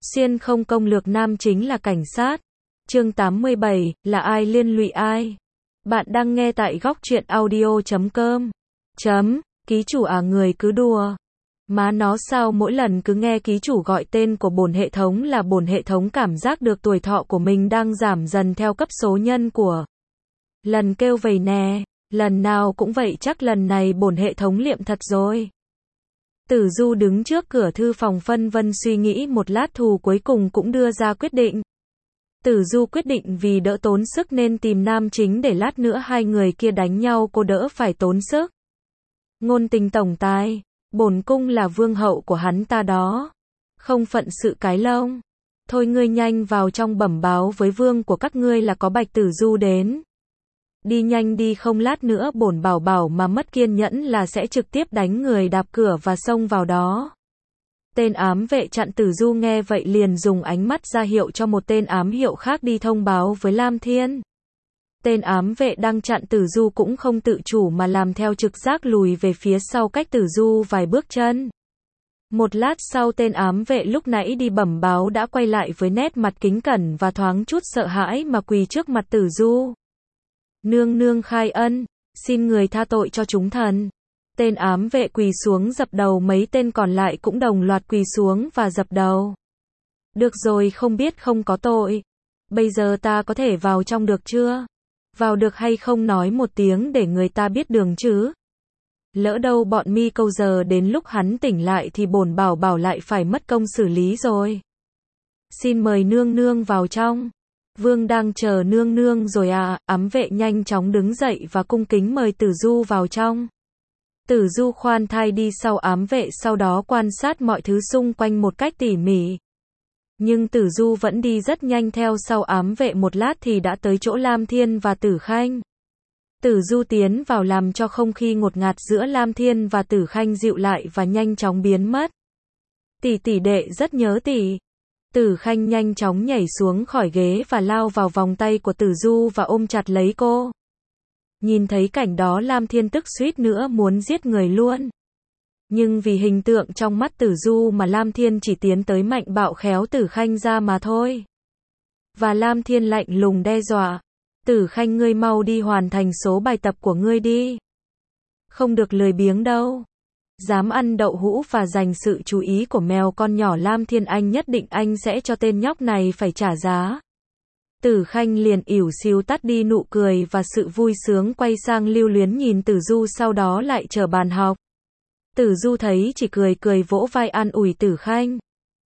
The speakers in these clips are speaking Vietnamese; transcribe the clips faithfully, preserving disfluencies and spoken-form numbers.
Xuyên không công lược nam chính là cảnh sát. Chương tám mươi bảy, là ai liên lụy ai? Bạn đang nghe tại góc truyện audio chấm com. Chấm, ký chủ à người cứ đùa. Má nó sao mỗi lần cứ nghe ký chủ gọi tên của bổn hệ thống là bổn hệ thống cảm giác được tuổi thọ của mình đang giảm dần theo cấp số nhân của. Lần kêu vầy nè, lần nào cũng vậy chắc lần này bổn hệ thống liệm thật rồi. Tử Du đứng trước cửa thư phòng phân vân suy nghĩ một lát thù cuối cùng cũng đưa ra quyết định. Tử Du quyết định vì đỡ tốn sức nên tìm nam chính để lát nữa hai người kia đánh nhau cô đỡ phải tốn sức. Ngôn tình tổng tài, bổn cung là vương hậu của hắn ta đó. Không phận sự cái lông. Thôi ngươi nhanh vào trong bẩm báo với vương của các ngươi là có Bạch Tử Du đến. Đi nhanh đi không lát nữa bổn bảo bảo mà mất kiên nhẫn là sẽ trực tiếp đánh người đạp cửa và xông vào đó. Tên ám vệ chặn Tử Du nghe vậy liền dùng ánh mắt ra hiệu cho một tên ám hiệu khác đi thông báo với Lam Thiên. Tên ám vệ đang chặn Tử Du cũng không tự chủ mà làm theo trực giác lùi về phía sau cách Tử Du vài bước chân. Một lát sau tên ám vệ lúc nãy đi bẩm báo đã quay lại với nét mặt kính cẩn và thoáng chút sợ hãi mà quỳ trước mặt Tử Du. Nương nương khai ân, xin người tha tội cho chúng thần. Tên ám vệ quỳ xuống dập đầu, mấy tên còn lại cũng đồng loạt quỳ xuống và dập đầu. Được rồi, không biết không có tội. Bây giờ ta có thể vào trong được chưa? Vào được hay không nói một tiếng để người ta biết đường chứ? Lỡ đâu bọn mi câu giờ đến lúc hắn tỉnh lại thì bổn bảo bảo lại phải mất công xử lý rồi. Xin mời nương nương vào trong. Vương đang chờ nương nương rồi à? Ám vệ nhanh chóng đứng dậy và cung kính mời Tử Du vào trong. Tử Du khoan thai đi sau ám vệ, sau đó quan sát mọi thứ xung quanh một cách tỉ mỉ. Nhưng Tử Du vẫn đi rất nhanh theo sau ám vệ, một lát thì đã tới chỗ Lam Thiên và Tử Khanh. Tử Du tiến vào làm cho không khí ngột ngạt giữa Lam Thiên và Tử Khanh dịu lại và nhanh chóng biến mất. Tỷ tỷ đệ rất nhớ tỷ. Tử Khanh nhanh chóng nhảy xuống khỏi ghế và lao vào vòng tay của Tử Du và ôm chặt lấy cô. Nhìn thấy cảnh đó Lam Thiên tức suýt nữa muốn giết người luôn. Nhưng vì hình tượng trong mắt Tử Du mà Lam Thiên chỉ tiến tới mạnh bạo khéo Tử Khanh ra mà thôi. Và Lam Thiên lạnh lùng đe dọa. Tử Khanh ngươi mau đi hoàn thành số bài tập của ngươi đi. Không được lười biếng đâu. Dám ăn đậu hũ và giành sự chú ý của mèo con nhỏ Lam Thiên, anh nhất định anh sẽ cho tên nhóc này phải trả giá. Tử Khanh liền ỉu xìu tắt đi nụ cười và sự vui sướng, quay sang lưu luyến nhìn Tử Du, sau đó lại trở bàn học. Tử Du thấy chỉ cười cười vỗ vai an ủi Tử Khanh.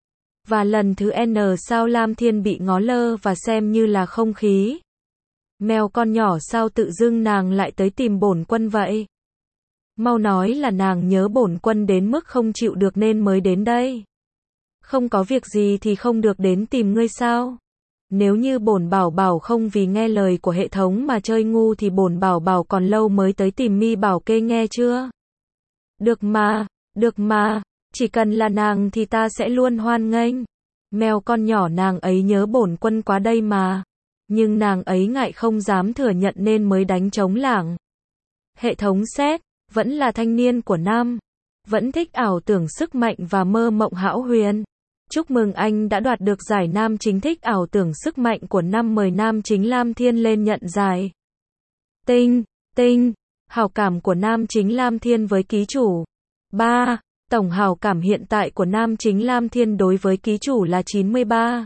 Và lần thứ N sao Lam Thiên bị ngó lơ và xem như là không khí. Mèo con nhỏ sao tự dưng nàng lại tới tìm bổn quân vậy? Mau nói là nàng nhớ bổn quân đến mức không chịu được nên mới đến đây. Không có việc gì thì không được đến tìm ngươi sao? Nếu như bổn bảo bảo không vì nghe lời của hệ thống mà chơi ngu thì bổn bảo bảo còn lâu mới tới tìm mi bảo kê, nghe chưa? Được mà, được mà, chỉ cần là nàng thì ta sẽ luôn hoan nghênh. Mèo con nhỏ nàng ấy nhớ bổn quân quá đây mà. Nhưng nàng ấy ngại không dám thừa nhận nên mới đánh trống lảng. Hệ thống xét, vẫn là thanh niên của năm. Vẫn thích ảo tưởng sức mạnh và mơ mộng hão huyền. Chúc mừng anh đã đoạt được giải nam chính thích ảo tưởng sức mạnh của năm, mời nam chính Lam Thiên lên nhận giải. Tinh, tinh, hảo cảm của nam chính Lam Thiên với ký chủ. ba. Tổng hảo cảm hiện tại của nam chính Lam Thiên đối với ký chủ là chín mươi ba.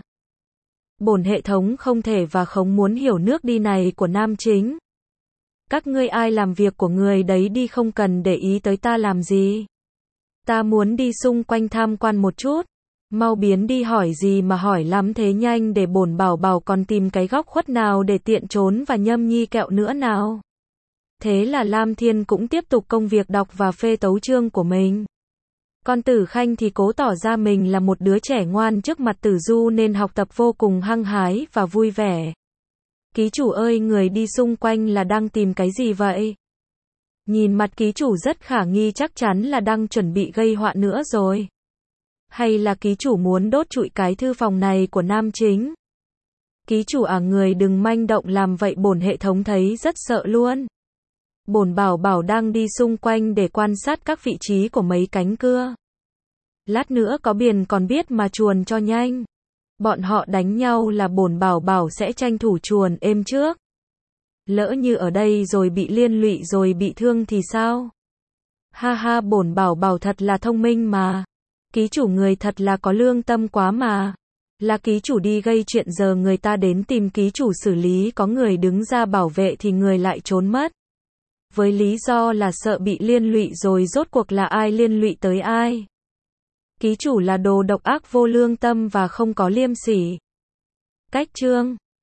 Bổn hệ thống không thể và không muốn hiểu nước đi này của nam chính. Các ngươi ai làm việc của người đấy đi, không cần để ý tới ta làm gì. Ta muốn đi xung quanh tham quan một chút. Mau biến đi, hỏi gì mà hỏi lắm thế, nhanh để bổn bảo bảo còn tìm cái góc khuất nào để tiện trốn và nhâm nhi kẹo nữa nào. Thế là Lam Thiên cũng tiếp tục công việc đọc và phê tấu chương của mình. Còn Tử Khanh thì cố tỏ ra mình là một đứa trẻ ngoan trước mặt Tử Du nên học tập vô cùng hăng hái và vui vẻ. Ký chủ ơi, người đi xung quanh là đang tìm cái gì vậy? Nhìn mặt ký chủ rất khả nghi, chắc chắn là đang chuẩn bị gây họa nữa rồi. Hay là ký chủ muốn đốt trụi cái thư phòng này của nam chính? Ký chủ à, người đừng manh động làm vậy, bổn hệ thống thấy rất sợ luôn. Bổn bảo bảo đang đi xung quanh để quan sát các vị trí của mấy cánh cưa. Lát nữa có biển còn biết mà chuồn cho nhanh. Bọn họ đánh nhau là bổn bảo bảo sẽ tranh thủ chuồn êm trước. Lỡ như ở đây rồi bị liên lụy rồi bị thương thì sao? Ha ha, bổn bảo bảo thật là thông minh mà. Ký chủ người thật là có lương tâm quá mà. Là ký chủ đi gây chuyện giờ người ta đến tìm ký chủ xử lý, có người đứng ra bảo vệ thì người lại trốn mất. Với lý do là sợ bị liên lụy, rồi rốt cuộc là ai liên lụy tới ai? Ký chủ là đồ độc ác vô lương tâm và không có liêm sỉ. Cách chương